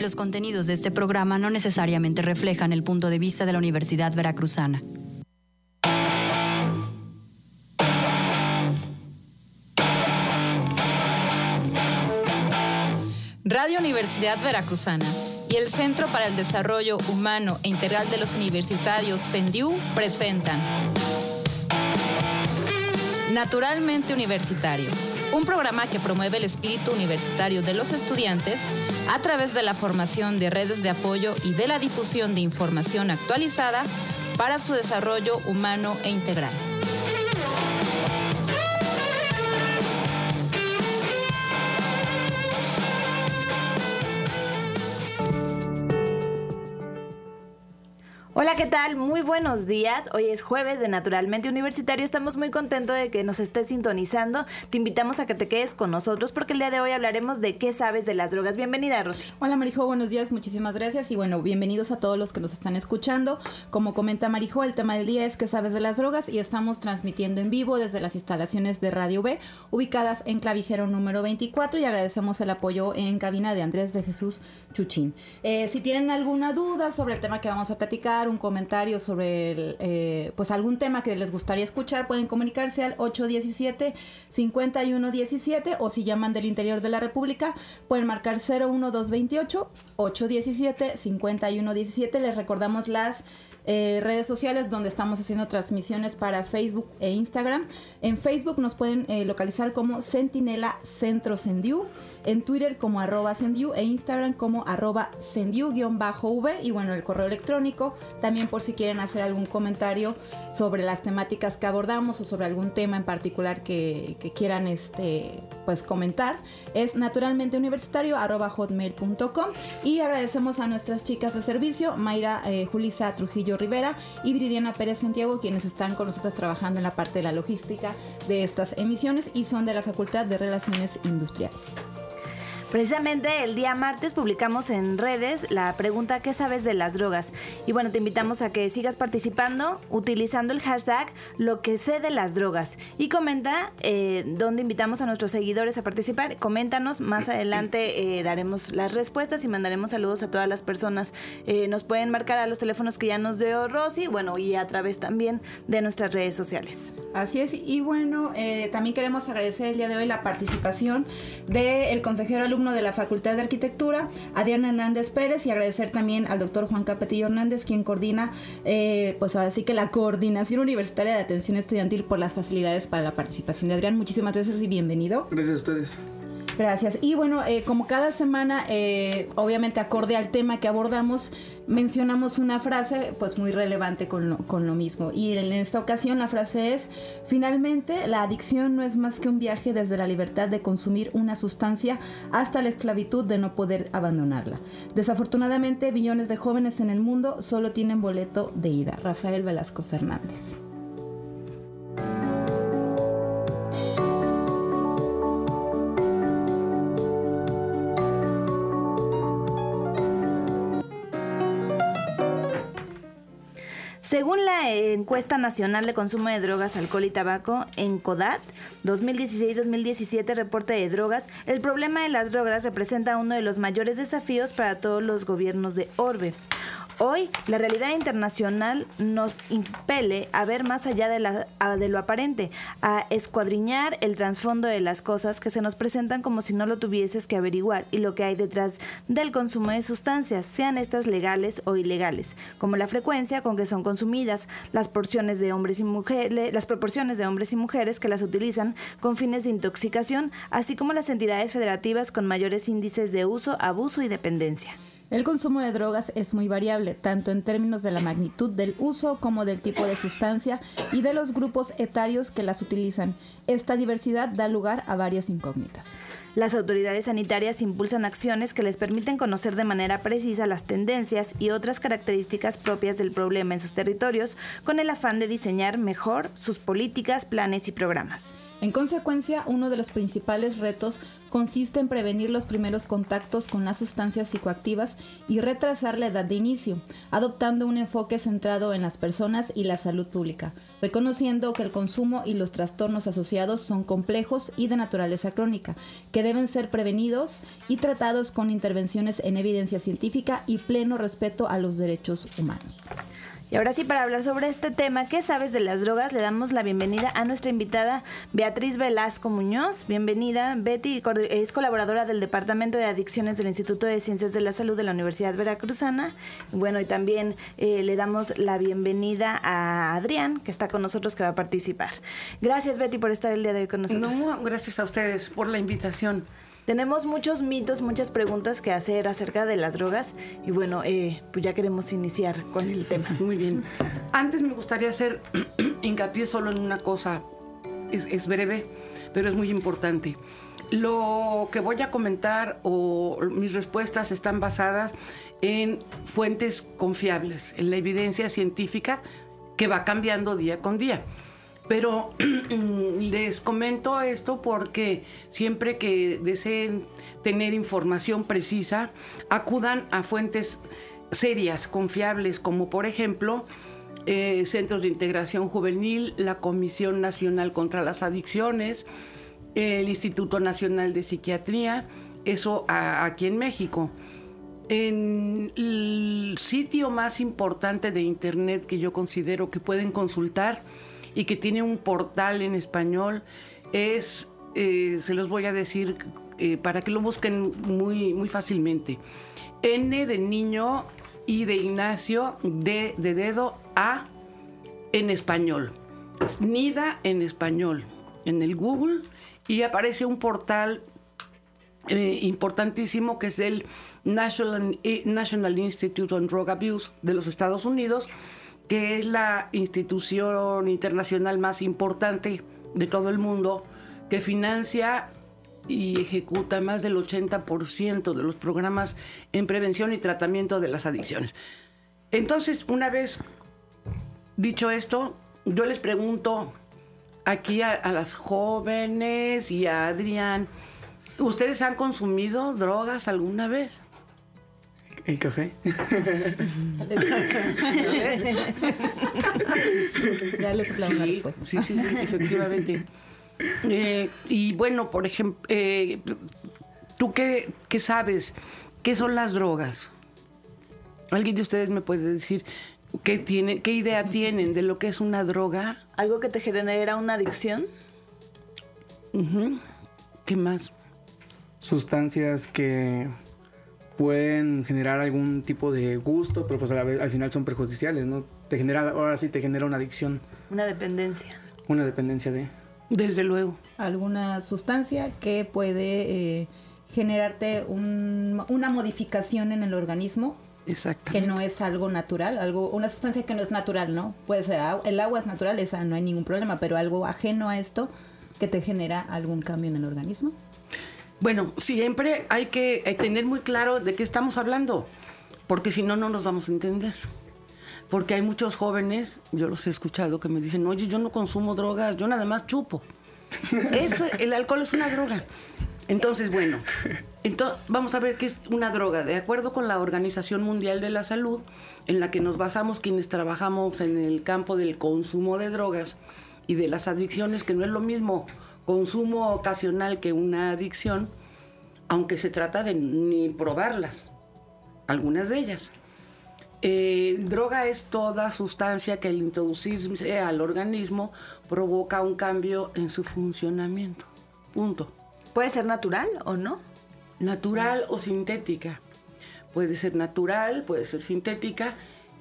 Los contenidos de este programa no necesariamente reflejan el punto de vista de la Universidad Veracruzana. Radio Universidad Veracruzana y el Centro para el Desarrollo Humano e Integral de los Universitarios, CENDIU, presentan Naturalmente Universitario, un programa que promueve el espíritu universitario de los estudiantes a través de la formación de redes de apoyo y de la difusión de información actualizada para su desarrollo humano e integral. Hola, ¿qué tal? Muy buenos días. Hoy es jueves de Naturalmente Universitario. Estamos muy contentos de que nos estés sintonizando. Te invitamos a que te quedes con nosotros porque el día de hoy hablaremos de qué sabes de las drogas. Bienvenida, Rosy. Hola, Marijo. Buenos días. Muchísimas gracias. Y bueno, bienvenidos a todos los que nos están escuchando. Como comenta Marijo, el tema del día es qué sabes de las drogas y estamos transmitiendo en vivo desde las instalaciones de Radio B, ubicadas en Clavijero número 24, y agradecemos el apoyo en cabina de Andrés de Jesús Chuchín. Si tienen alguna duda sobre el tema que vamos a platicar, un comentario sobre pues algún tema que les gustaría escuchar, pueden comunicarse al 817-5117 o si llaman del interior de la República pueden marcar 01228 817-5117. Les recordamos las redes sociales donde estamos haciendo transmisiones para Facebook e Instagram. En Facebook nos pueden localizar como Centinela Centro CENDIU, en Twitter como @CENDIU e Instagram como @CENDIU_V, y bueno, el correo electrónico también por si quieren hacer algún comentario sobre las temáticas que abordamos o sobre algún tema en particular que quieran pues comentar, es naturalmenteuniversitario@hotmail.com. Y agradecemos a nuestras chicas de servicio, Mayra Julisa Trujillo Rivera y Viridiana Pérez Santiago, quienes están con nosotros trabajando en la parte de la logística de estas emisiones y son de la Facultad de Relaciones Industriales. Precisamente el día martes publicamos en redes la pregunta ¿qué sabes de las drogas? Y bueno, te invitamos a que sigas participando utilizando el hashtag lo que sé de las drogas. Y comenta donde invitamos a nuestros seguidores a participar. Coméntanos, más adelante daremos las respuestas y mandaremos saludos a todas las personas. Nos pueden marcar a los teléfonos que ya nos dio Rosy, bueno, y a través también de nuestras redes sociales. Así es, y bueno, también queremos agradecer el día de hoy la participación del consejero alumno de la Facultad de Arquitectura, Adrián Hernández Pérez, y agradecer también al doctor Juan Capetillo Hernández, quien coordina, pues ahora sí que la Coordinación Universitaria de Atención Estudiantil, por las facilidades para la participación de Adrián. Muchísimas gracias y bienvenido. Gracias a ustedes. Gracias. Y bueno, como cada semana, obviamente acorde al tema que abordamos, mencionamos una frase pues muy relevante con lo mismo. Y en esta ocasión la frase es: finalmente, la adicción no es más que un viaje desde la libertad de consumir una sustancia hasta la esclavitud de no poder abandonarla. Desafortunadamente, billones de jóvenes en el mundo solo tienen boleto de ida. Rafael Velasco Fernández. Según la encuesta nacional de consumo de drogas, alcohol y tabaco, ENCODAT 2016-2017, reporte de drogas, el problema de las drogas representa uno de los mayores desafíos para todos los gobiernos de orbe. Hoy, la realidad internacional nos impele a ver más allá de lo aparente, a escuadriñar el trasfondo de las cosas que se nos presentan como si no lo tuvieses que averiguar y lo que hay detrás del consumo de sustancias, sean estas legales o ilegales, como la frecuencia con que son consumidas, las proporciones de hombres y mujeres que las utilizan con fines de intoxicación, así como las entidades federativas con mayores índices de uso, abuso y dependencia. El consumo de drogas es muy variable, tanto en términos de la magnitud del uso como del tipo de sustancia y de los grupos etarios que las utilizan. Esta diversidad da lugar a varias incógnitas. Las autoridades sanitarias impulsan acciones que les permiten conocer de manera precisa las tendencias y otras características propias del problema en sus territorios, con el afán de diseñar mejor sus políticas, planes y programas. En consecuencia, uno de los principales retos consiste en prevenir los primeros contactos con las sustancias psicoactivas y retrasar la edad de inicio, adoptando un enfoque centrado en las personas y la salud pública, reconociendo que el consumo y los trastornos asociados son complejos y de naturaleza crónica, que que deben ser prevenidos y tratados con intervenciones en evidencia científica y pleno respeto a los derechos humanos. Y ahora sí, para hablar sobre este tema, ¿qué sabes de las drogas? Le damos la bienvenida a nuestra invitada Beatriz Velasco Muñoz. Bienvenida, Betty, es colaboradora del Departamento de Adicciones del Instituto de Ciencias de la Salud de la Universidad Veracruzana. Bueno, y también le damos la bienvenida a Adrián, que está con nosotros, que va a participar. Gracias, Betty, por estar el día de hoy con nosotros. No, gracias a ustedes por la invitación. Tenemos muchos mitos, muchas preguntas que hacer acerca de las drogas y bueno, pues ya queremos iniciar con el tema. Muy bien. Antes me gustaría hacer hincapié solo en una cosa, es breve, pero es muy importante. Lo que voy a comentar o mis respuestas están basadas en fuentes confiables, en la evidencia científica que va cambiando día con día. Pero les comento esto porque siempre que deseen tener información precisa, acudan a fuentes serias, confiables, como por ejemplo Centros de Integración Juvenil, la Comisión Nacional contra las Adicciones, el Instituto Nacional de Psiquiatría, eso aquí en México. En el sitio más importante de internet que yo considero que pueden consultar y que tiene un portal en español es, se los voy a decir para que lo busquen muy, muy fácilmente. N de niño, I de Ignacio, D de dedo, A en español. Es NIDA en español en el Google y aparece un portal importantísimo que es el National Institute on Drug Abuse de los Estados Unidos, que es la institución internacional más importante de todo el mundo, que financia y ejecuta más del 80% de los programas en prevención y tratamiento de las adicciones. Entonces, una vez dicho esto, yo les pregunto aquí a las jóvenes y a Adrián, ¿ustedes han consumido drogas alguna vez? ¿El café? Dale su Sí, respuesta. sí, efectivamente. Y bueno, por ejemplo, ¿tú qué sabes? ¿Qué son las drogas? ¿Alguien de ustedes me puede decir qué idea tienen de lo que es una droga? ¿Algo que te genera una adicción? Uh-huh. ¿Qué más? Sustancias que pueden generar algún tipo de gusto, pero pues al final son perjudiciales, ¿no? Ahora sí te genera una adicción. Una dependencia. Una dependencia de... Desde luego. Alguna sustancia que puede generarte una modificación en el organismo. Exactamente. Que no es algo natural, una sustancia que no es natural, ¿no? Puede ser el agua es natural, esa no hay ningún problema, pero algo ajeno a esto que te genera algún cambio en el organismo. Bueno, siempre hay que tener muy claro de qué estamos hablando, porque si no, no nos vamos a entender. Porque hay muchos jóvenes, yo los he escuchado, que me dicen, oye, yo no consumo drogas, yo nada más chupo. El alcohol es una droga. Entonces, bueno, vamos a ver qué es una droga. De acuerdo con la Organización Mundial de la Salud, en la que nos basamos quienes trabajamos en el campo del consumo de drogas y de las adicciones, que no es lo mismo consumo ocasional que una adicción, aunque se trata de ni probarlas, algunas de ellas. Droga es toda sustancia que al introducirse al organismo provoca un cambio en su funcionamiento. Punto. ¿Puede ser natural o no? Natural o sintética. Puede ser natural, puede ser sintética.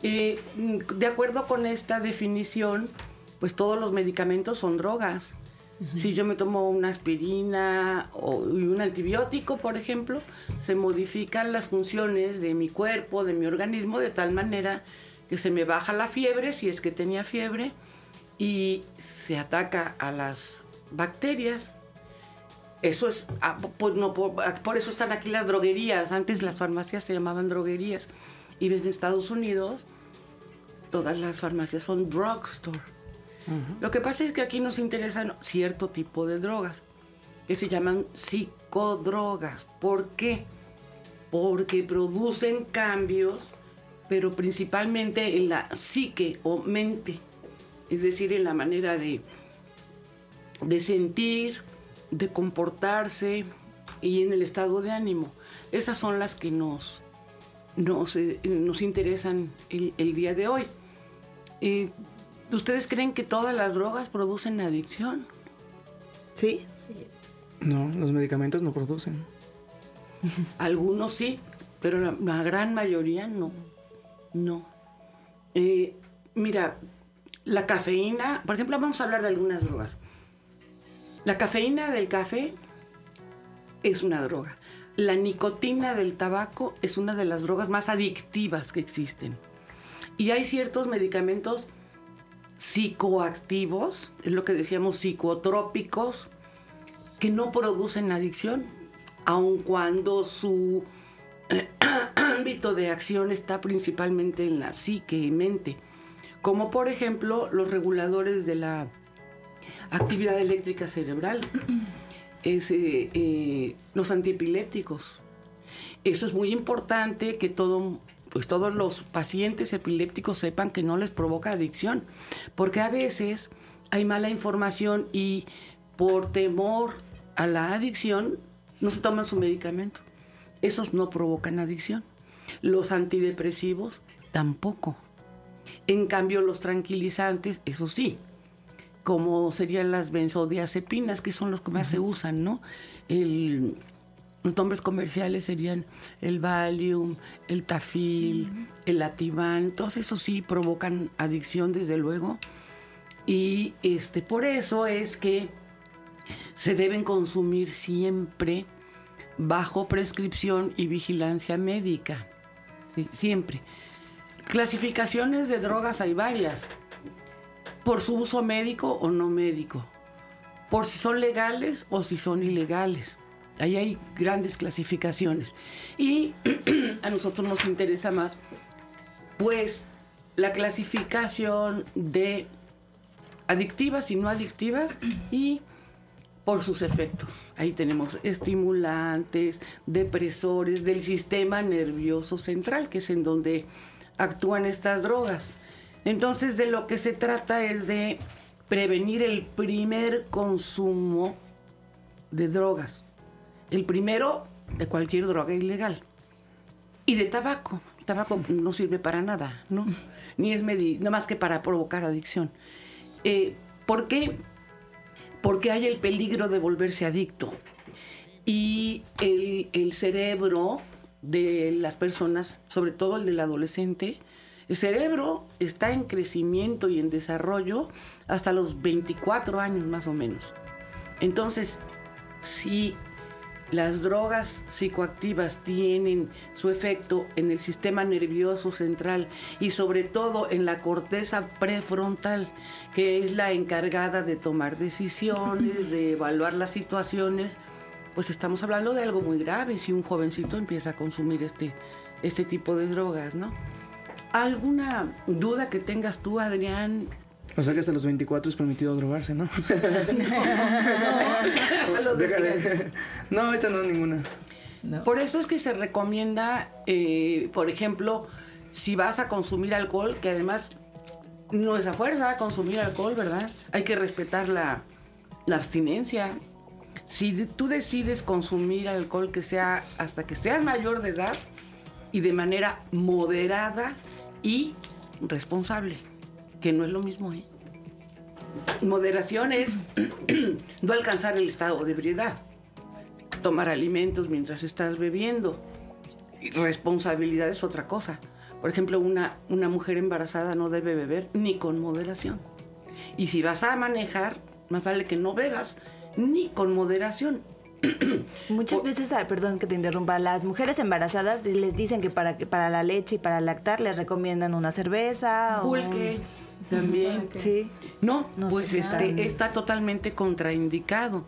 De acuerdo con esta definición, pues todos los medicamentos son drogas. Uh-huh. Si yo me tomo una aspirina o un antibiótico, por ejemplo, se modifican las funciones de mi cuerpo, de mi organismo, de tal manera que se me baja la fiebre, si es que tenía fiebre, y se ataca a las bacterias. Eso es, por eso están aquí las droguerías. Antes las farmacias se llamaban droguerías. Y en Estados Unidos, todas las farmacias son drugstore. Uh-huh. Lo que pasa es que aquí nos interesan cierto tipo de drogas, que se llaman psicodrogas. ¿Por qué? Porque producen cambios, pero principalmente en la psique o mente. Es decir, en la manera de sentir, de comportarse, y en el estado de ánimo. Esas son las que nos interesan el día de hoy. ¿Ustedes creen que todas las drogas producen adicción? ¿Sí? No, los medicamentos no producen. Algunos sí, pero la gran mayoría no. No. Mira, la cafeína, por ejemplo, vamos a hablar de algunas drogas. La cafeína del café es una droga. La nicotina del tabaco es una de las drogas más adictivas que existen. Y hay ciertos medicamentos psicoactivos, es lo que decíamos, psicotrópicos, que no producen adicción, aun cuando su ámbito de acción está principalmente en la psique y mente, como por ejemplo los reguladores de la actividad eléctrica cerebral, los antiepilépticos. Eso es muy importante que todos los pacientes epilépticos sepan que no les provoca adicción, porque a veces hay mala información y por temor a la adicción no se toman su medicamento. Esos no provocan adicción. Los antidepresivos tampoco. En cambio, los tranquilizantes, eso sí, como serían las benzodiazepinas, que son los que más se usan, ¿no? Los nombres comerciales serían el Valium, el Tafil, el Ativan, todos esos sí provocan adicción, desde luego. Y por eso es que se deben consumir siempre bajo prescripción y vigilancia médica. Sí, siempre. Clasificaciones de drogas hay varias, por su uso médico o no médico, por si son legales o si son ilegales. Ahí hay grandes clasificaciones. Y a nosotros nos interesa más, pues, la clasificación de adictivas y no adictivas y por sus efectos. Ahí tenemos estimulantes, depresores del sistema nervioso central, que es en donde actúan estas drogas. Entonces, de lo que se trata es de prevenir el primer consumo de drogas. El primero de cualquier droga ilegal. Y de tabaco. El tabaco no sirve para nada, ¿no? Ni es no más que para provocar adicción. ¿Por qué? Porque hay el peligro de volverse adicto. Y el cerebro de las personas, sobre todo el del adolescente, el cerebro está en crecimiento y en desarrollo hasta los 24 años más o menos. Entonces, si las drogas psicoactivas tienen su efecto en el sistema nervioso central y sobre todo en la corteza prefrontal, que es la encargada de tomar decisiones, de evaluar las situaciones, pues estamos hablando de algo muy grave si un jovencito empieza a consumir este tipo de drogas, ¿no? ¿Alguna duda que tengas tú, Adrián? O sea que hasta los 24 es permitido drogarse, ¿no? No, ahorita no, ninguna. No. Por eso es que se recomienda, por ejemplo, si vas a consumir alcohol, que además no es a fuerza consumir alcohol, ¿verdad? Hay que respetar la abstinencia. Si tú decides consumir alcohol, que sea hasta que seas mayor de edad y de manera moderada y responsable, que no es lo mismo, ¿eh? Moderación es no alcanzar el estado de ebriedad, tomar alimentos mientras estás bebiendo. Y responsabilidad es otra cosa. Por ejemplo, una mujer embarazada no debe beber ni con moderación. Y si vas a manejar, más vale que no bebas ni con moderación. Muchas veces, perdón que te interrumpa, las mujeres embarazadas les dicen que para la leche y para lactar les recomiendan una cerveza pulque también. Sí. No, No pues sé, está totalmente contraindicado.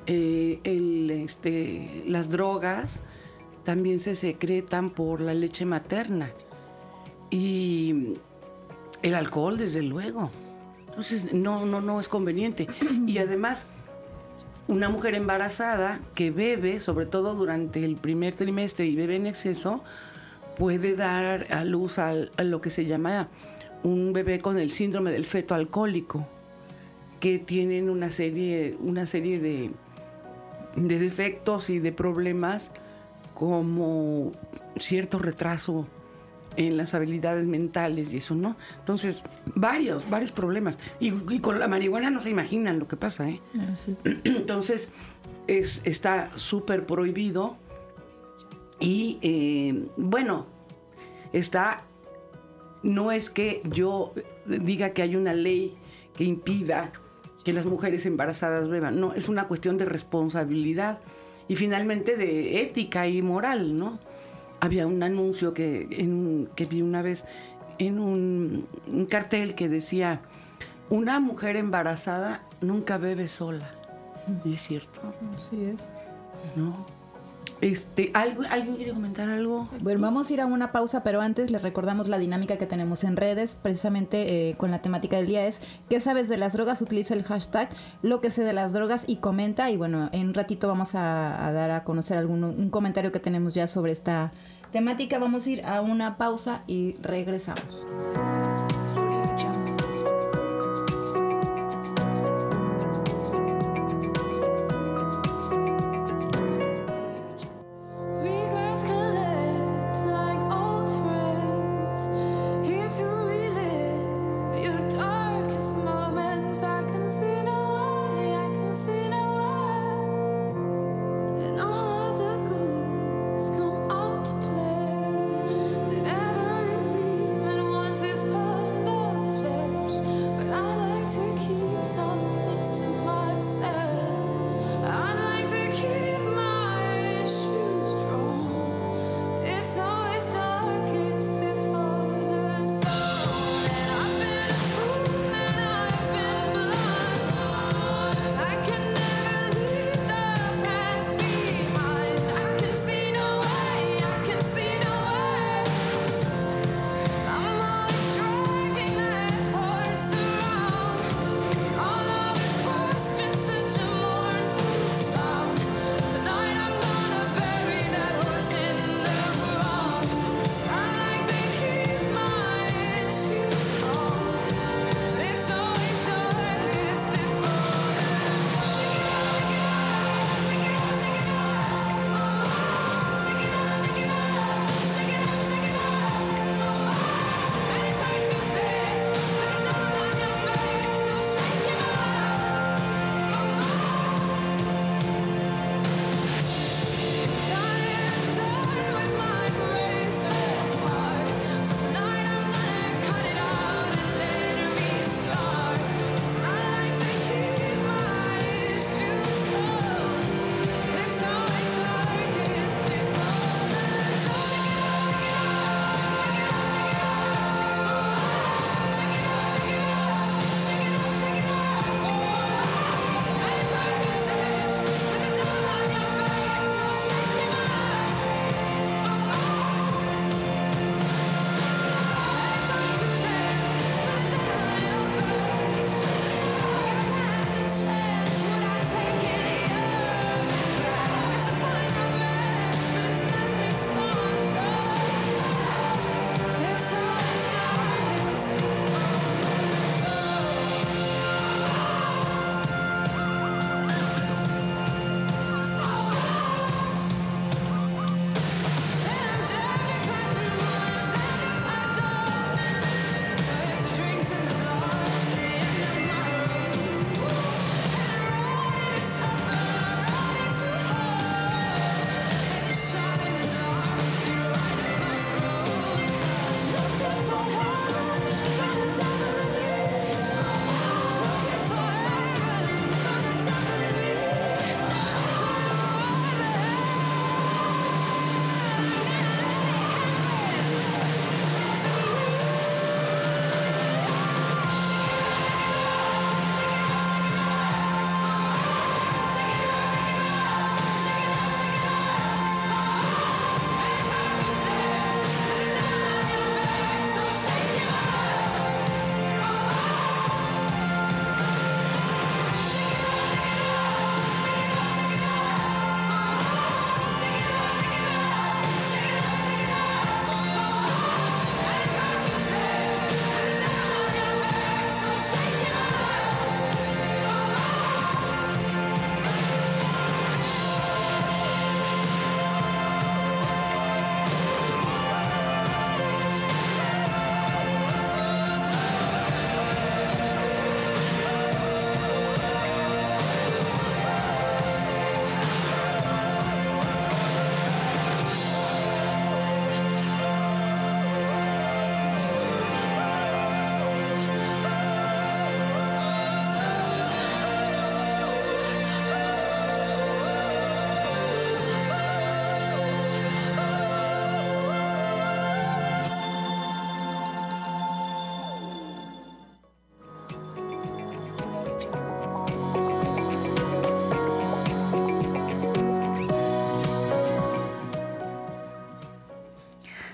Las drogas también se secretan por la leche materna y el alcohol, desde luego. Entonces no es conveniente. Y además, una mujer embarazada que bebe, sobre todo durante el primer trimestre, y bebe en exceso, puede dar a luz a lo que se llama un bebé con el síndrome del feto alcohólico, que tienen una serie defectos y de problemas como cierto retraso en las habilidades mentales y eso, ¿no? Entonces, varios problemas. Y con la marihuana no se imaginan lo que pasa, ¿eh? Sí. Entonces, está súper prohibido y, bueno, no es que yo diga que hay una ley que impida que las mujeres embarazadas beban, no, es una cuestión de responsabilidad y finalmente de ética y moral, ¿no? Había un anuncio que vi una vez en un cartel que decía: una mujer embarazada nunca bebe sola. Y es cierto. Así es. ¿No? ¿Alguien quiere comentar algo? Bueno, vamos a ir a una pausa, pero antes les recordamos la dinámica que tenemos en redes, precisamente con la temática del día es ¿qué sabes de las drogas? Utiliza el hashtag lo que sé de las drogas y comenta, y bueno, en un ratito vamos a dar a conocer un comentario que tenemos ya sobre esta temática. Vamos a ir a una pausa y regresamos. Come out to play. And every demon wants his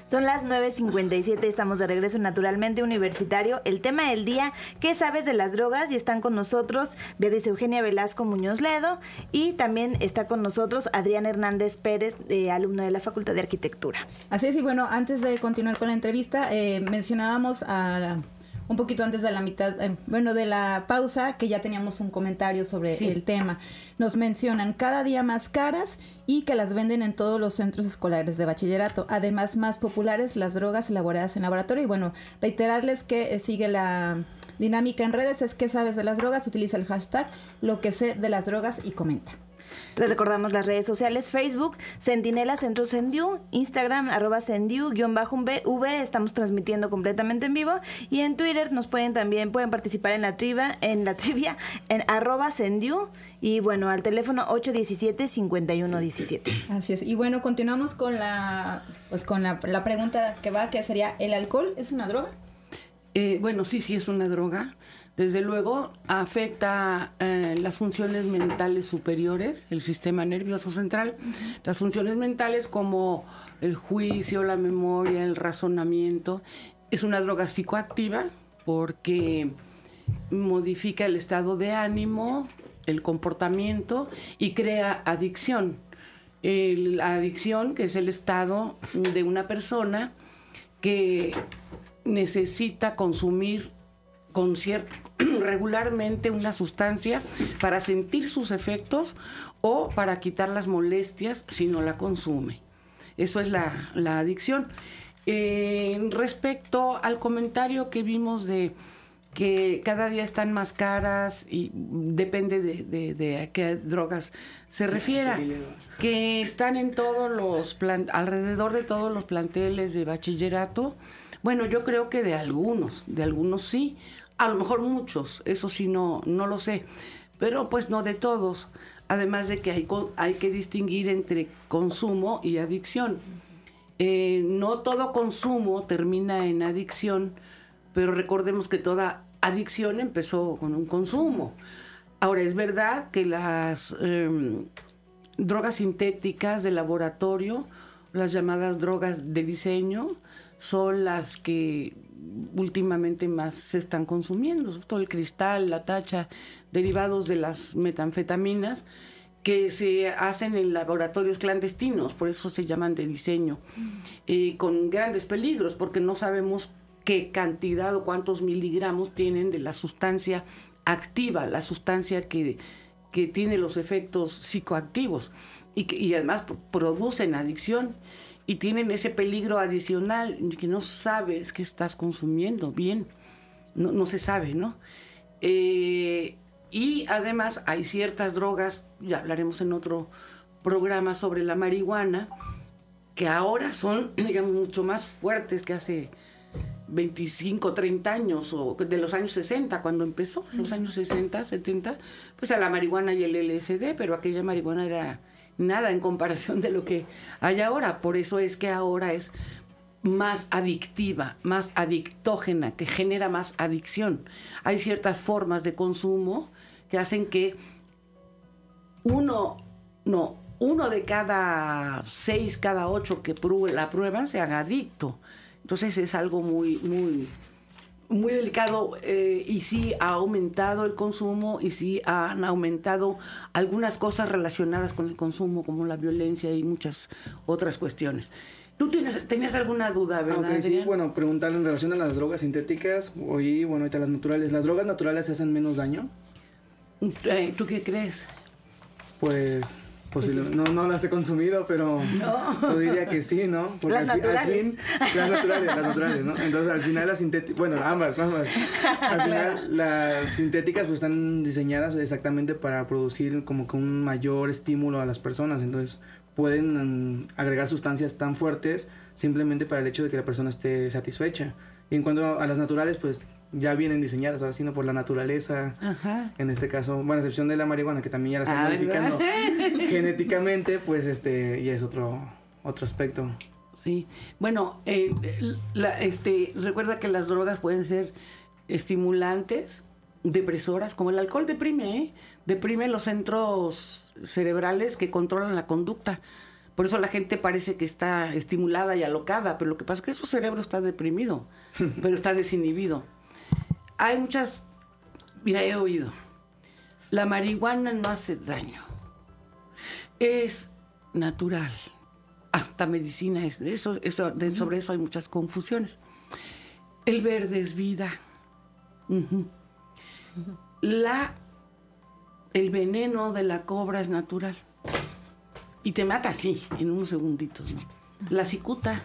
Son las 9:57, estamos de regreso Naturalmente Universitario. El tema del día, ¿qué sabes de las drogas? Y están con nosotros Beatriz Eugenia Velasco Muñoz Ledo y también está con nosotros Adrián Hernández Pérez, alumno de la Facultad de Arquitectura. Así es, y bueno, antes de continuar con la entrevista, mencionábamos un poquito antes de la mitad, de la pausa, que ya teníamos un comentario sobre el tema. Nos mencionan cada día más caras y que las venden en todos los centros escolares de bachillerato. Además, más populares las drogas elaboradas en laboratorio. Y bueno, reiterarles que sigue la dinámica en redes, es ¿qué sabes de las drogas? Utiliza el hashtag lo que sé de las drogas y comenta. Les recordamos las redes sociales: Facebook, Centinela Centro Sendiu, Instagram, @Sendiu_V, estamos transmitiendo completamente en vivo, y en Twitter pueden participar en la trivia, en @Sendiu, y bueno, al teléfono 817-5117. Así es, y bueno, continuamos con la pregunta que sería, ¿el alcohol es una droga? Bueno, sí es una droga. Desde luego afecta las funciones mentales superiores, el sistema nervioso central, las funciones mentales como el juicio, la memoria, el razonamiento. Es una droga psicoactiva porque modifica el estado de ánimo, el comportamiento y crea adicción. La adicción, que es el estado de una persona que necesita consumir regularmente una sustancia para sentir sus efectos o para quitar las molestias si no la consume. Eso es la adicción. Respecto al comentario que vimos de que cada día están más caras, y depende de a qué drogas se refiera, que están en todos los alrededor de todos los planteles de bachillerato. Bueno, yo creo que de algunos sí. A lo mejor muchos, eso sí no lo sé, pero pues no de todos. Además de que hay que distinguir entre consumo y adicción. No todo consumo termina en adicción, pero recordemos que toda adicción empezó con un consumo. Ahora, es verdad que las drogas sintéticas de laboratorio, las llamadas drogas de diseño, son las que últimamente más se están consumiendo, sobre todo el cristal, la tacha, derivados de las metanfetaminas que se hacen en laboratorios clandestinos, por eso se llaman de diseño, con grandes peligros, porque no sabemos qué cantidad o cuántos miligramos tienen de la sustancia activa, la sustancia que tiene los efectos psicoactivos y además producen adicción. Y tienen ese peligro adicional que no sabes qué estás consumiendo bien, no se sabe, ¿no? Y además hay ciertas drogas, ya hablaremos en otro programa sobre la marihuana, que ahora son, digamos, mucho más fuertes que hace 25, 30 años, o de los años 60, cuando empezó, los años 60, 70, pues a la marihuana y el LSD, pero aquella marihuana era nada en comparación de lo que hay ahora. Por eso es que ahora es más adictiva, más adictógena, que genera más adicción. Hay ciertas formas de consumo que hacen que uno de cada 6, cada 8 que la prueban se haga adicto. Entonces es algo muy delicado, y sí ha aumentado el consumo y sí han aumentado algunas cosas relacionadas con el consumo, como la violencia y muchas otras cuestiones. Tú tenías alguna duda, ¿verdad? Okay, sí, bueno, preguntarle en relación a las drogas sintéticas y ahorita las naturales. ¿Las drogas naturales hacen menos daño? ¿Tú qué crees? Pues no las he consumido, pero yo diría que sí, ¿no? Porque las naturales, ¿no? Entonces al final las sintéticas, bueno, ambas. Al final las sintéticas pues están diseñadas exactamente para producir como que un mayor estímulo a las personas, entonces pueden agregar sustancias tan fuertes simplemente para el hecho de que la persona esté satisfecha. Y en cuanto a las naturales, pues ya vienen diseñadas, ahora sí, no por la naturaleza. Ajá. En este caso, bueno, a excepción de la marihuana, que también ya la están modificando genéticamente, pues ya es otro aspecto. Sí. Bueno, recuerda que las drogas pueden ser estimulantes, depresoras, como el alcohol deprime los centros cerebrales que controlan la conducta. Por eso la gente parece que está estimulada y alocada, pero lo que pasa es que su cerebro está deprimido, pero está desinhibido. Hay muchas... Mira, he oído. La marihuana no hace daño. Es natural. Hasta medicina es. Sobre eso hay muchas confusiones. El verde es vida. El veneno de la cobra es natural. Y te mata así, en unos segunditos, ¿no? La cicuta,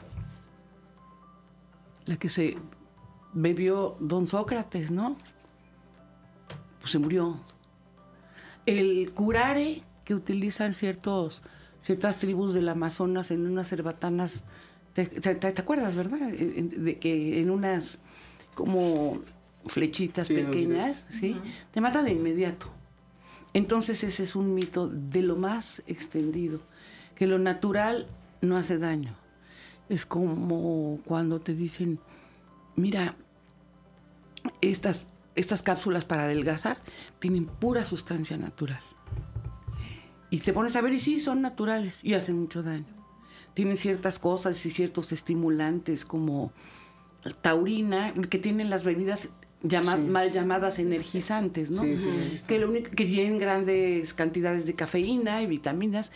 la que se bebió don Sócrates, ¿no? Pues se murió. El curare que utilizan ciertas tribus del Amazonas en unas cerbatanas, ¿te acuerdas, verdad? De que en unas como flechitas pequeñas, ¿sí? Te mata de inmediato. Entonces ese es un mito de lo más extendido, que lo natural no hace daño. Es como cuando te dicen, mira, estas cápsulas para adelgazar tienen pura sustancia natural. Y te pones a ver y sí, son naturales y hacen mucho daño. Tienen ciertas cosas y ciertos estimulantes como taurina, que tienen las bebidas mal llamadas energizantes, ¿no? Que tienen grandes cantidades de cafeína y vitaminas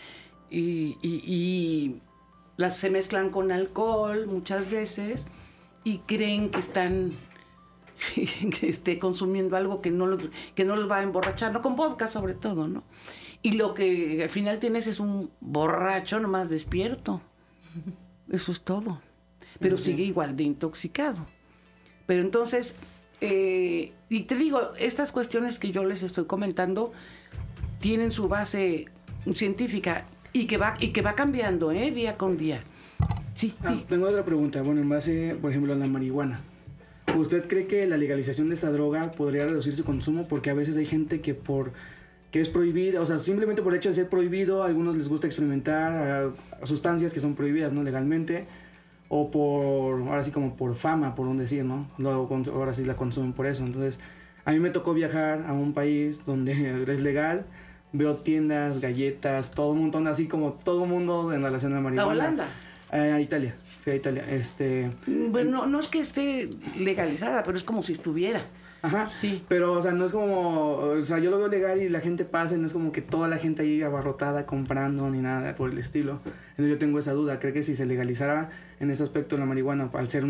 y se mezclan con alcohol muchas veces y creen que están consumiendo algo que no los va a emborrachar, no con vodka sobre todo, ¿no? Y lo que al final tienes es un borracho nomás despierto. Eso es todo. Pero sigue igual de intoxicado. Pero entonces, y te digo, estas cuestiones que yo les estoy comentando tienen su base científica y que va cambiando, día con día. Sí. Tengo otra pregunta. Bueno, en base, por ejemplo, a la marihuana. ¿Usted cree que la legalización de esta droga podría reducir su consumo? Porque a veces hay gente que es prohibida, o sea, simplemente por el hecho de ser prohibido, a algunos les gusta experimentar sustancias que son prohibidas, ¿no? Legalmente, o ahora sí como por fama, por un decir, ¿no? Ahora sí la consumen por eso. Entonces, a mí me tocó viajar a un país donde es legal, veo tiendas, galletas, todo un montón, así como todo el mundo en relación a marihuana. ¿A Holanda? A Italia, fui a Italia. Bueno, no es que esté legalizada, pero es como si estuviera. Ajá, sí. Pero, o sea, no es como, o sea, yo lo veo legal y la gente pasa y no es como que toda la gente ahí abarrotada comprando ni nada por el estilo. Entonces yo tengo esa duda, creo que si se legalizara en ese aspecto la marihuana, al ser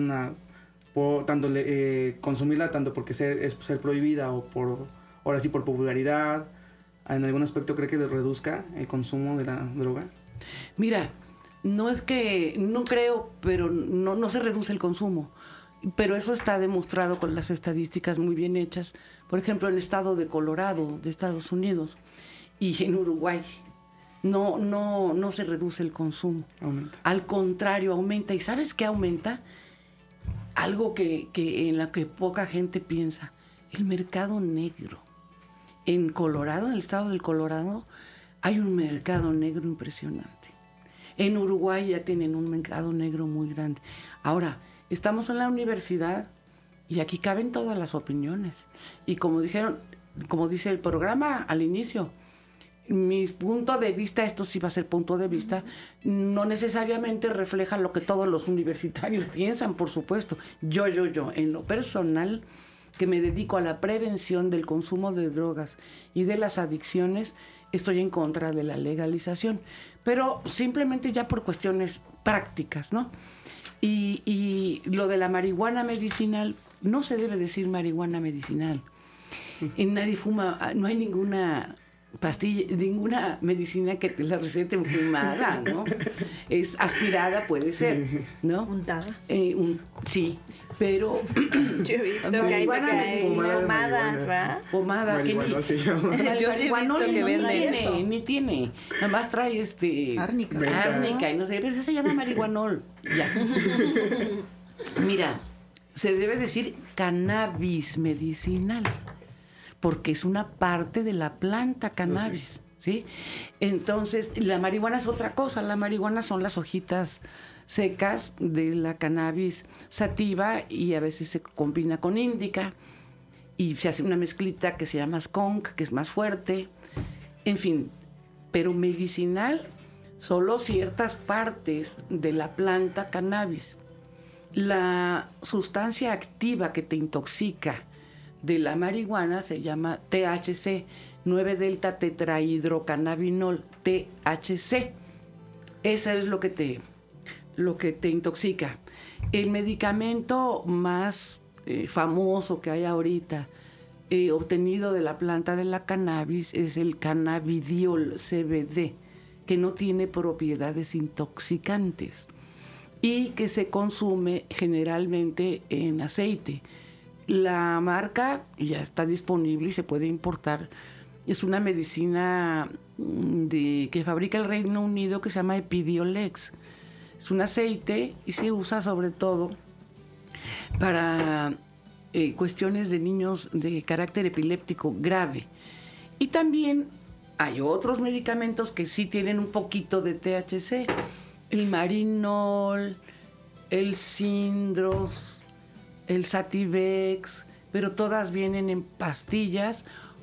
consumirla tanto porque es ser prohibida o ahora sí por popularidad, en algún aspecto cree que le reduzca el consumo de la droga. Mira, no es que, no creo, pero no se reduce el consumo. Pero eso está demostrado con las estadísticas muy bien hechas. Por ejemplo, en el estado de Colorado, de Estados Unidos, y en Uruguay, no se reduce el consumo. Aumenta. Al contrario, aumenta. ¿Y sabes qué aumenta? Algo que en la que poca gente piensa. El mercado negro. En Colorado, en el estado del Colorado, hay un mercado negro impresionante. En Uruguay ya tienen un mercado negro muy grande. Ahora, estamos en la universidad y aquí caben todas las opiniones. Y como dice el programa al inicio, mi punto de vista, esto sí va a ser punto de vista, no necesariamente refleja lo que todos los universitarios piensan, por supuesto. Yo, en lo personal, que me dedico a la prevención del consumo de drogas y de las adicciones, estoy en contra de la legalización, pero simplemente ya por cuestiones prácticas, ¿no? Y lo de la marihuana medicinal, no se debe decir marihuana medicinal. Nadie fuma, no hay ninguna pastilla, ninguna medicina que te la receten fumada, ¿no? Es aspirada, puede ser, ¿no? Untada. Sí, pero yo he visto que hay pomadas, ¿verdad? Pomada, que yo sí he visto que venden ni tiene, nada más trae árnica y no sé, pero eso se llama marihuanol. Ya. Mira, se debe decir cannabis medicinal, porque es una parte de la planta cannabis, ¿sí? Entonces, la marihuana es otra cosa. La marihuana son las hojitas secas de la cannabis sativa y a veces se combina con índica y se hace una mezclita que se llama skunk, que es más fuerte. En fin, pero medicinal solo ciertas partes de la planta cannabis. La sustancia activa que te intoxica de la marihuana se llama THC, 9-delta tetrahidrocannabinol, THC. Eso es lo que te intoxica. El medicamento más famoso que hay ahorita, obtenido de la planta de la cannabis, es el cannabidiol, CBD, que no tiene propiedades intoxicantes y que se consume generalmente en aceite. La marca ya está disponible y se puede importar. Es una medicina que fabrica el Reino Unido que se llama Epidiolex. Es un aceite y se usa sobre todo para cuestiones de niños de carácter epiléptico grave. Y también hay otros medicamentos que sí tienen un poquito de THC. El Marinol, el Sindros, el Sativex, pero todas vienen en pastillas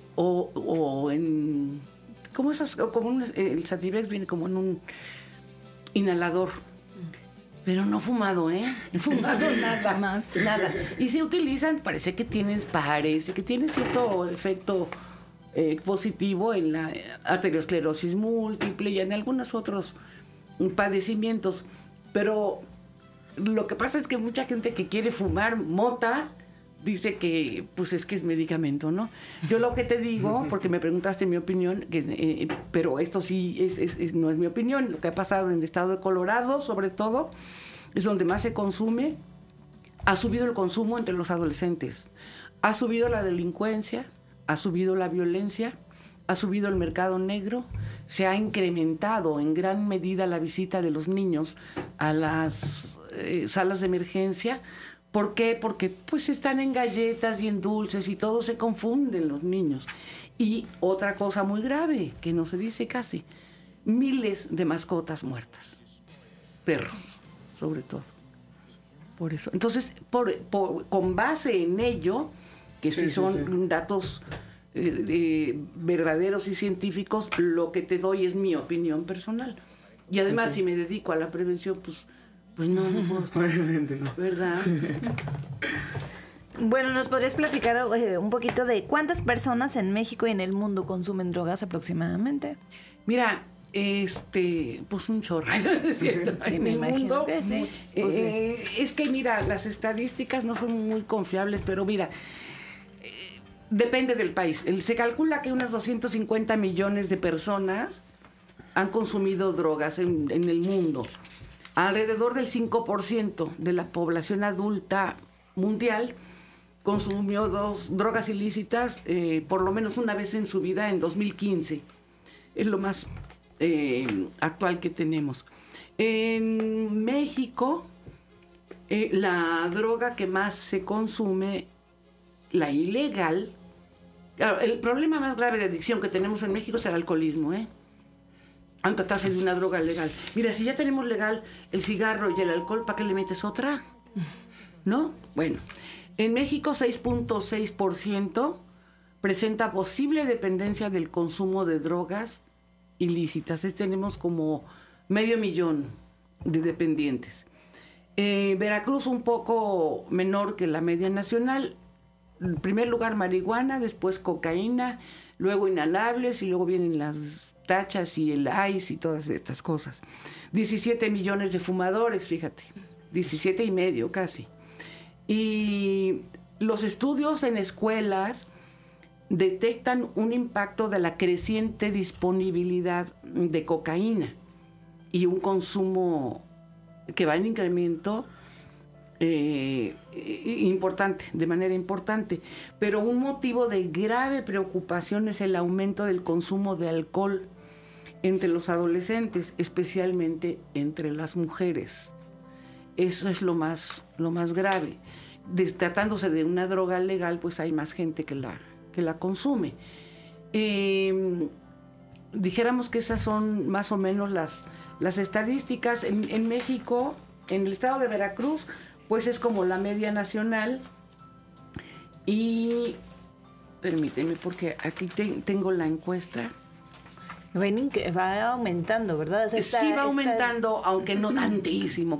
o en... ¿Cómo esas? El Sativex viene como en un inhalador. Pero no fumado, ¿eh? No fumado nada. Más. Nada. Y se utilizan, parece que tienen cierto efecto positivo en la arteriosclerosis múltiple y en algunos otros padecimientos. Pero lo que pasa es que mucha gente que quiere fumar mota dice que pues es que es medicamento, ¿no? Yo lo que te digo, porque me preguntaste mi opinión, pero esto sí no es mi opinión, lo que ha pasado en el estado de Colorado, sobre todo, es donde más se consume. Ha subido el consumo entre los adolescentes, ha subido la delincuencia, ha subido la violencia, ha subido el mercado negro, se ha incrementado en gran medida la visita de los niños a las salas de emergencia. ¿Por qué? Porque pues están en galletas y en dulces y todo, se confunden los niños. Y otra cosa muy grave, que no se dice casi, miles de mascotas muertas, perros sobre todo. Por eso. Entonces, con base en ello, que sí son datos verdaderos y científicos, lo que te doy es mi opinión personal. Y además, si me dedico a la prevención, pues no puedo estar. Obviamente no. ¿Verdad? Bueno, ¿nos podrías platicar un poquito de cuántas personas en México y en el mundo consumen drogas aproximadamente? Mira, pues un chorro, ¿no es cierto? Sí, en me el imagino mundo, que sí. es que mira, las estadísticas no son muy confiables, pero mira, depende del país. Se calcula que unas 250 millones de personas han consumido drogas en el mundo. Alrededor del 5% de la población adulta mundial consumió drogas ilícitas por lo menos una vez en su vida en 2015. Es lo más actual que tenemos. En México, la droga que más se consume, la ilegal, claro, el problema más grave de adicción que tenemos en México es el alcoholismo, Han tratarse de una droga legal. Mira, si ya tenemos legal el cigarro y el alcohol, ¿para qué le metes otra? ¿No? Bueno, en México 6.6% presenta posible dependencia del consumo de drogas ilícitas. Tenemos como 500,000 de dependientes. Veracruz un poco menor que la media nacional. En primer lugar marihuana, después cocaína, luego inhalables y luego vienen las tachas y el ice y todas estas cosas. 17 millones de fumadores, fíjate, 17,5 casi. Y los estudios en escuelas detectan un impacto de la creciente disponibilidad de cocaína y un consumo que va en incremento importante, de manera importante. Pero un motivo de grave preocupación es el aumento del consumo de alcohol entre los adolescentes, especialmente entre las mujeres. Eso es lo más grave. Tratándose de una droga legal, pues hay más gente que la consume. Dijéramos que esas son más o menos las estadísticas. En México, en el estado de Veracruz, pues es como la media nacional. Y permíteme, porque aquí tengo la encuesta Va aumentando, ¿verdad? O sea, sí va aumentando, aunque no tantísimo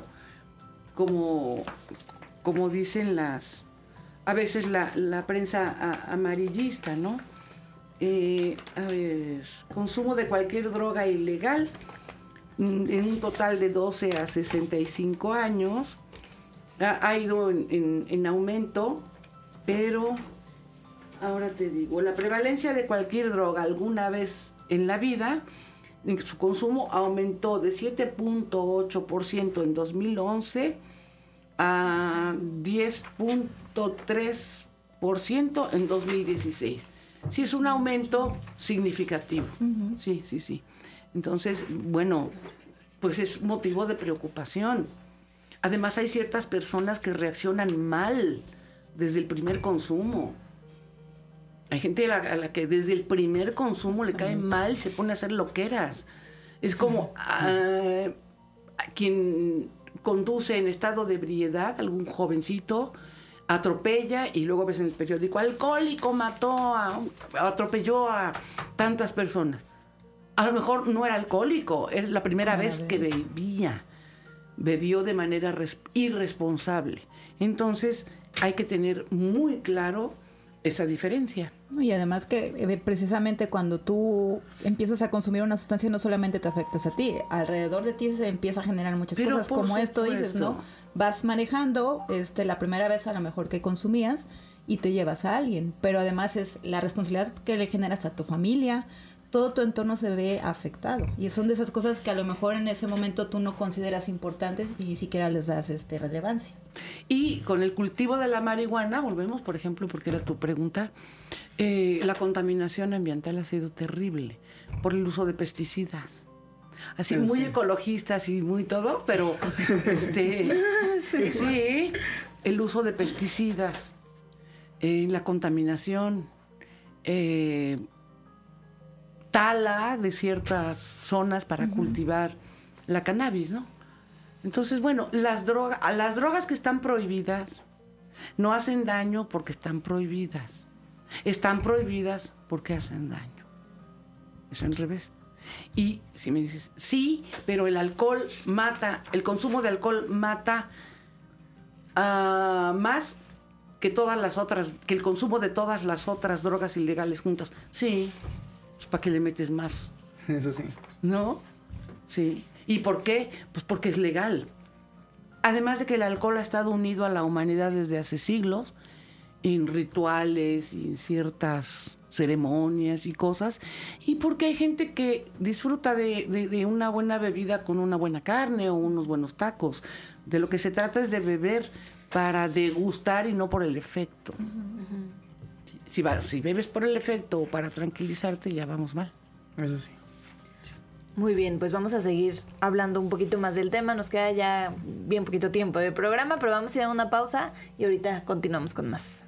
como dicen a veces la prensa amarillista, ¿no? A ver, consumo de cualquier droga ilegal en un total de 12 a 65 años ha ido en aumento, pero ahora te digo, la prevalencia de cualquier droga alguna vez en la vida, su consumo aumentó de 7.8% en 2011 a 10.3% en 2016. Sí, es un aumento significativo. Uh-huh. Sí. Entonces, bueno, pues es motivo de preocupación. Además, hay ciertas personas que reaccionan mal desde el primer consumo. Hay gente a la que desde el primer consumo le cae mal y se pone a hacer loqueras. Es como quien conduce en estado de ebriedad, algún jovencito, atropella y luego ves en el periódico, alcohólico atropelló a tantas personas. A lo mejor no era alcohólico, es la primera vez que bebió de manera irresponsable. Entonces hay que tener muy claro esa diferencia. Y además que precisamente cuando tú empiezas a consumir una sustancia no solamente te afectas a ti, alrededor de ti se empieza a generar muchas cosas, como esto dices, ¿no? Vas manejando, la primera vez a lo mejor que consumías y te llevas a alguien, pero además es la responsabilidad que le generas a tu familia, todo tu entorno se ve afectado y son de esas cosas que a lo mejor en ese momento tú no consideras importantes y ni siquiera les das relevancia. Y con el cultivo de la marihuana, volvemos, por ejemplo, porque era tu pregunta, la contaminación ambiental ha sido terrible por el uso de pesticidas. Así muy ecologistas y muy todo, pero sí, el uso de pesticidas, la contaminación, tala de ciertas zonas para cultivar la cannabis, ¿no? Entonces, bueno, las drogas que están prohibidas no hacen daño porque están prohibidas. Están prohibidas porque hacen daño. Es al revés. Y si me dices, sí, pero el alcohol mata, el consumo de alcohol mata más que todas las otras, que el consumo de todas las otras drogas ilegales juntas. Sí. Pues ¿para qué le metes más? Eso sí. ¿No? Sí. ¿Y por qué? Pues porque es legal. Además de que el alcohol ha estado unido a la humanidad desde hace siglos, en rituales y en ciertas ceremonias y cosas, y porque hay gente que disfruta de una buena bebida con una buena carne o unos buenos tacos. De lo que se trata es de beber para degustar y no por el efecto. Si bebes por el efecto o para tranquilizarte, ya vamos mal. Eso sí. Muy bien, pues vamos a seguir hablando un poquito más del tema. Nos queda ya bien poquito tiempo de programa, pero vamos a ir a una pausa y ahorita continuamos con más.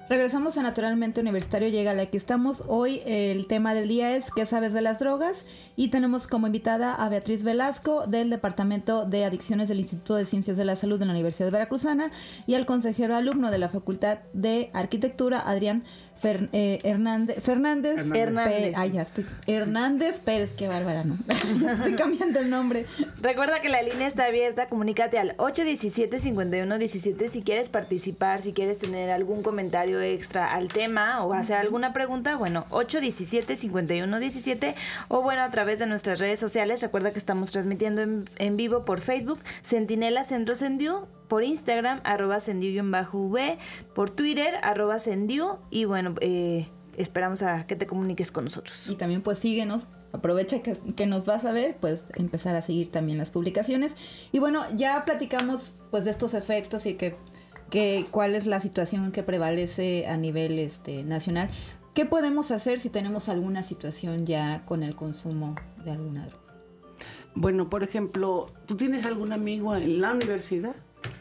Regresamos a Naturalmente Universitario, llégale, aquí estamos. Hoy el tema del día es ¿qué sabes de las drogas? Y tenemos como invitada a Beatriz Velasco del Departamento de Adicciones del Instituto de Ciencias de la Salud de la Universidad Veracruzana y al consejero alumno de la Facultad de Arquitectura, Adrián Fernández Pérez, qué bárbara, ¿no? Ya estoy cambiando el nombre. Recuerda que la línea está abierta, comunícate al 817-5117 si quieres participar, si quieres tener algún comentario extra al tema o hacer alguna pregunta, bueno, 817-5117 o bueno, a través de nuestras redes sociales. Recuerda que estamos transmitiendo en vivo por Facebook, Centinela Centro Sendiu, por Instagram, @sendiu_v, por Twitter, @sendiu, y bueno, esperamos a que te comuniques con nosotros. Y también pues síguenos, aprovecha que nos vas a ver, pues empezar a seguir también las publicaciones. Y bueno, ya platicamos pues de estos efectos y que cuál es la situación que prevalece a nivel nacional. ¿Qué podemos hacer si tenemos alguna situación ya con el consumo de alguna droga? Bueno, por ejemplo, ¿tú tienes algún amigo en la universidad?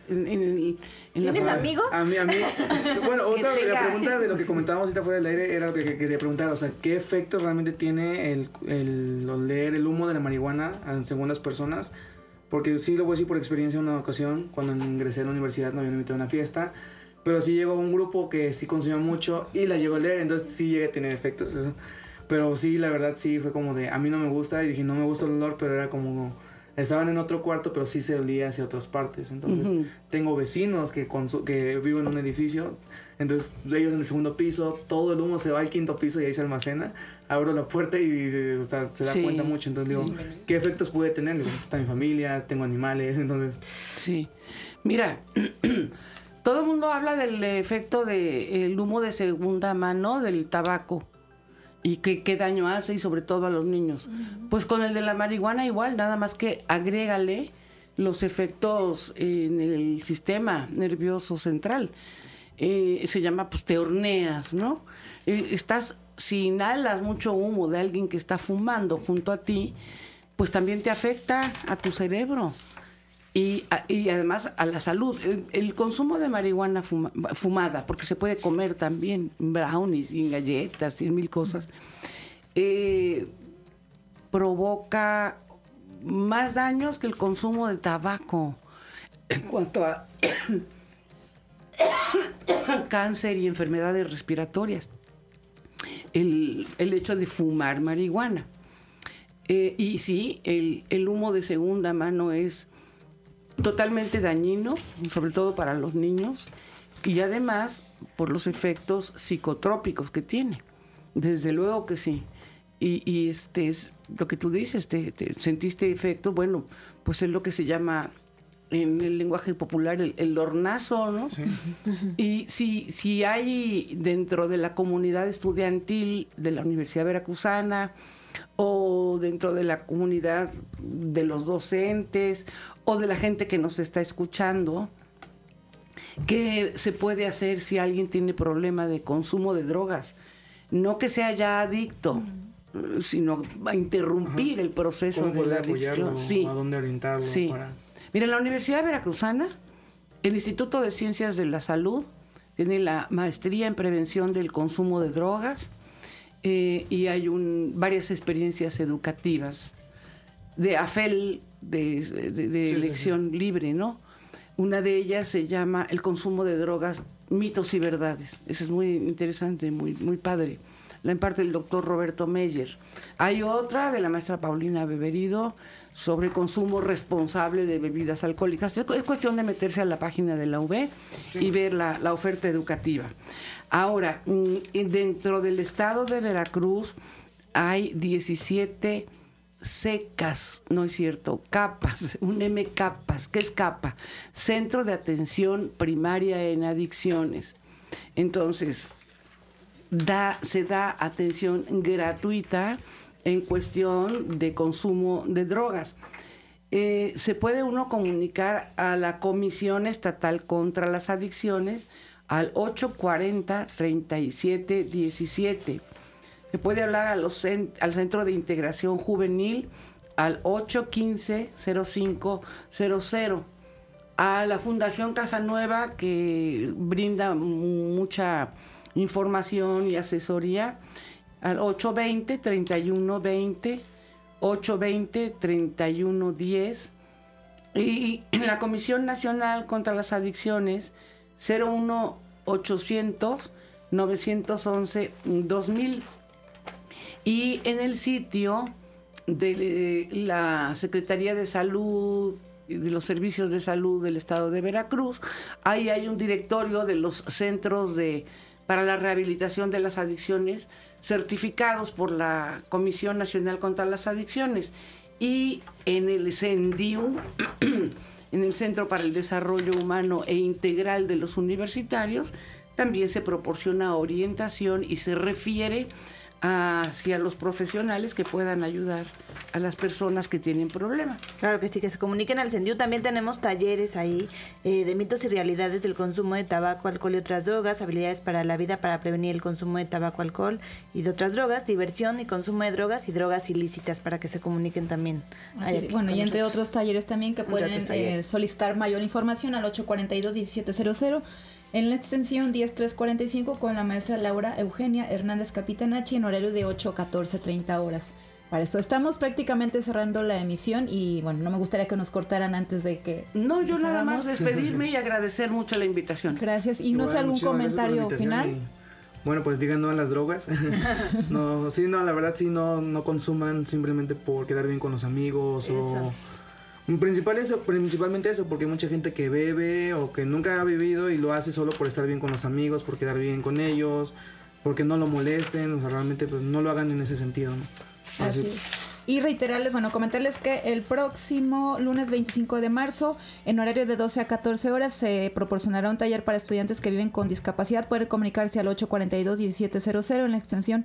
¿Tienes amigos? A mí. Bueno, otra la pregunta de lo que comentábamos ahorita fuera del aire era lo que quería preguntar. O sea, ¿qué efecto realmente tiene el oler el humo de la marihuana en segundas personas? Porque sí lo voy a decir por experiencia. Una ocasión, cuando ingresé a la universidad, me habían invitado a una fiesta, pero sí llegó un grupo que sí consumía mucho y la llegó a oler, entonces sí llegué a tener efectos. Eso. Pero sí, la verdad sí fue como de, a mí no me gusta, y dije, no me gusta el olor, pero era como... Estaban en otro cuarto, pero sí se olía hacia otras partes. Entonces, tengo vecinos que viven en un edificio. Entonces, ellos en el segundo piso, todo el humo se va al quinto piso y ahí se almacena. Abro la puerta y se da cuenta mucho. Entonces, digo, ¿qué efectos puede tener? Digo, está mi familia, tengo animales, entonces... Sí. Mira, todo el mundo habla del efecto del humo de segunda mano del tabaco. Y qué daño hace, y sobre todo a los niños. Pues con el de la marihuana igual, nada más que agrégale los efectos en el sistema nervioso central. Se llama, pues, te horneas, ¿no? Si inhalas mucho humo de alguien que está fumando junto a ti, pues también te afecta a tu cerebro. Y además a la salud. El consumo de marihuana fumada, porque se puede comer también brownies y galletas y mil cosas, provoca más daños que el consumo de tabaco en cuanto a cáncer y enfermedades respiratorias. El hecho de fumar marihuana. Y sí, el humo de segunda mano es totalmente dañino, sobre todo para los niños, y además por los efectos psicotrópicos que tiene. Desde luego que sí. Y es lo que tú dices, te sentiste efecto, bueno, pues es lo que se llama en el lenguaje popular el hornazo, ¿no? Sí. Y si hay dentro de la comunidad estudiantil de la Universidad Veracruzana o dentro de la comunidad de los docentes o de la gente que nos está escuchando, ¿qué se puede hacer si alguien tiene problema de consumo de drogas? No que sea ya adicto, sino a interrumpir el proceso de la adicción. Sí. ¿A dónde orientarlo? Sí. Mira, en la Universidad Veracruzana, el Instituto de Ciencias de la Salud tiene la maestría en prevención del consumo de drogas, y hay varias experiencias educativas de AFEL, de elección libre, ¿no? Una de ellas se llama El consumo de drogas, mitos y verdades. Eso es muy interesante, muy, muy padre. La imparte el doctor Roberto Meyer. Hay otra de la maestra Paulina Beberido sobre consumo responsable de bebidas alcohólicas. Es cuestión de meterse a la página de la UB y ver la oferta educativa. Ahora, dentro del estado de Veracruz hay 17 secas, no es cierto, capas, un M-CAPAS. ¿Qué es CAPA? Centro de Atención Primaria en Adicciones. Entonces, se da atención gratuita en cuestión de consumo de drogas. Se puede uno comunicar a la Comisión Estatal contra las Adicciones al 840-3717. Se puede hablar al Centro de Integración Juvenil al 815-0500. A la Fundación Casa Nueva, que brinda mucha información y asesoría al 820-3120, 820-3110. Y la Comisión Nacional contra las Adicciones, 01800-911-2000. Y en el sitio de la Secretaría de Salud y de los Servicios de Salud del Estado de Veracruz, ahí hay un directorio de los centros para la rehabilitación de las adicciones certificados por la Comisión Nacional contra las Adicciones. Y en el CENDIU, en el Centro para el Desarrollo Humano e Integral de los Universitarios, también se proporciona orientación y se refiere hacia los profesionales que puedan ayudar a las personas que tienen problemas. Claro que sí, que se comuniquen al CENDIU. También tenemos talleres ahí de mitos y realidades del consumo de tabaco, alcohol y otras drogas, habilidades para la vida para prevenir el consumo de tabaco, alcohol y de otras drogas, diversión y consumo de drogas y drogas ilícitas, para que se comuniquen también. Bueno, y entre otros talleres también que pueden solicitar mayor información al 842-1700 en la extensión 10345 con la maestra Laura Eugenia Hernández Capitanachi en horario de 8 a 14:30 horas. Para eso estamos prácticamente cerrando la emisión y bueno, no me gustaría que nos cortaran antes de que... No, yo nada más despedirme y agradecer mucho la invitación. Gracias. Y no sé, algún comentario final. Bueno, pues digan no a las drogas. La verdad sí, no consuman simplemente por quedar bien con los amigos. Eso. Principalmente eso, porque hay mucha gente que bebe o que nunca ha bebido y lo hace solo por estar bien con los amigos, por quedar bien con ellos, porque no lo molesten, o sea, realmente pues no lo hagan en ese sentido, ¿no? Así es. Y reiterarles, comentarles que el próximo lunes 25 de marzo, en horario de 12 a 14 horas, se proporcionará un taller para estudiantes que viven con discapacidad. Pueden comunicarse al 842-1700 en la extensión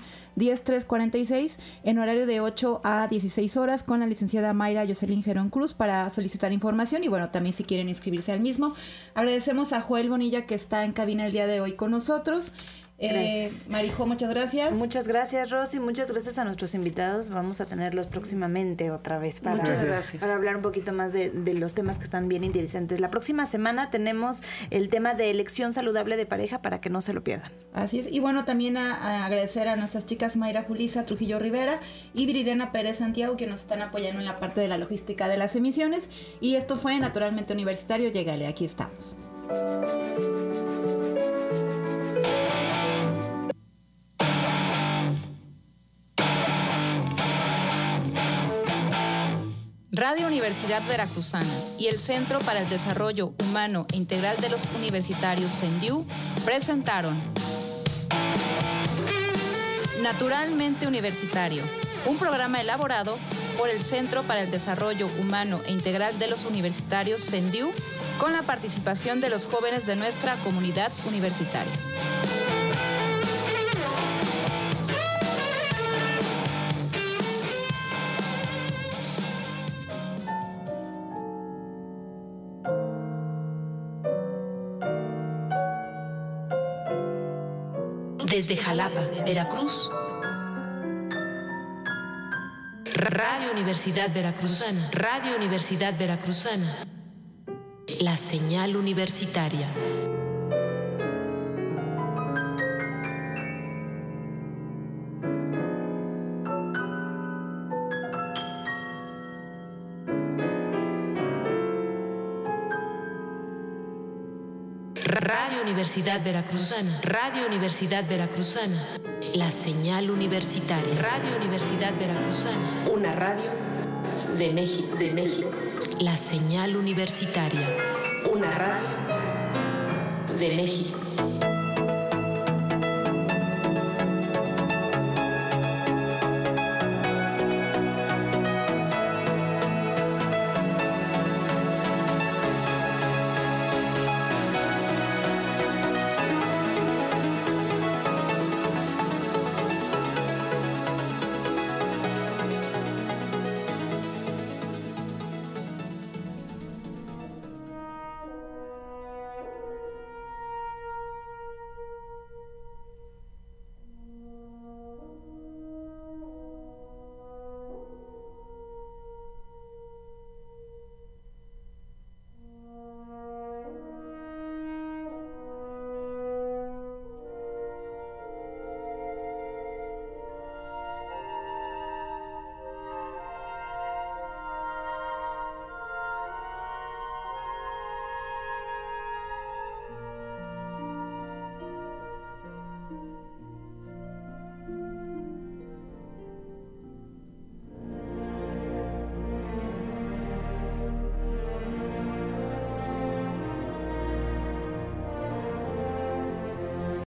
10346, en horario de 8 a 16 horas, con la licenciada Mayra Jocelyn Gerón Cruz para solicitar información y bueno, también si quieren inscribirse al mismo. Agradecemos a Joel Bonilla, que está en cabina el día de hoy con nosotros. Marijo, muchas gracias. Muchas gracias, Rosy. Muchas gracias a nuestros invitados. Vamos a tenerlos próximamente otra vez para hablar un poquito más de los temas que están bien interesantes. La próxima semana tenemos el tema de elección saludable de pareja para que no se lo pierdan. Así es. Y bueno, también a agradecer a nuestras chicas Mayra Julisa Trujillo Rivera y Viridiana Pérez Santiago, que nos están apoyando en la parte de la logística de las emisiones. Y esto fue Naturalmente Universitario. Llégale, aquí estamos. Radio Universidad Veracruzana y el Centro para el Desarrollo Humano e Integral de los Universitarios CENDIU presentaron Naturalmente Universitario, un programa elaborado por el Centro para el Desarrollo Humano e Integral de los Universitarios CENDIU con la participación de los jóvenes de nuestra comunidad universitaria. Desde Jalapa, Veracruz, Radio Universidad Veracruzana, Radio Universidad Veracruzana, la señal universitaria. Radio Universidad Veracruzana, Radio Universidad Veracruzana, la señal universitaria. Radio Universidad Veracruzana, una radio de México, la señal universitaria, una radio de México.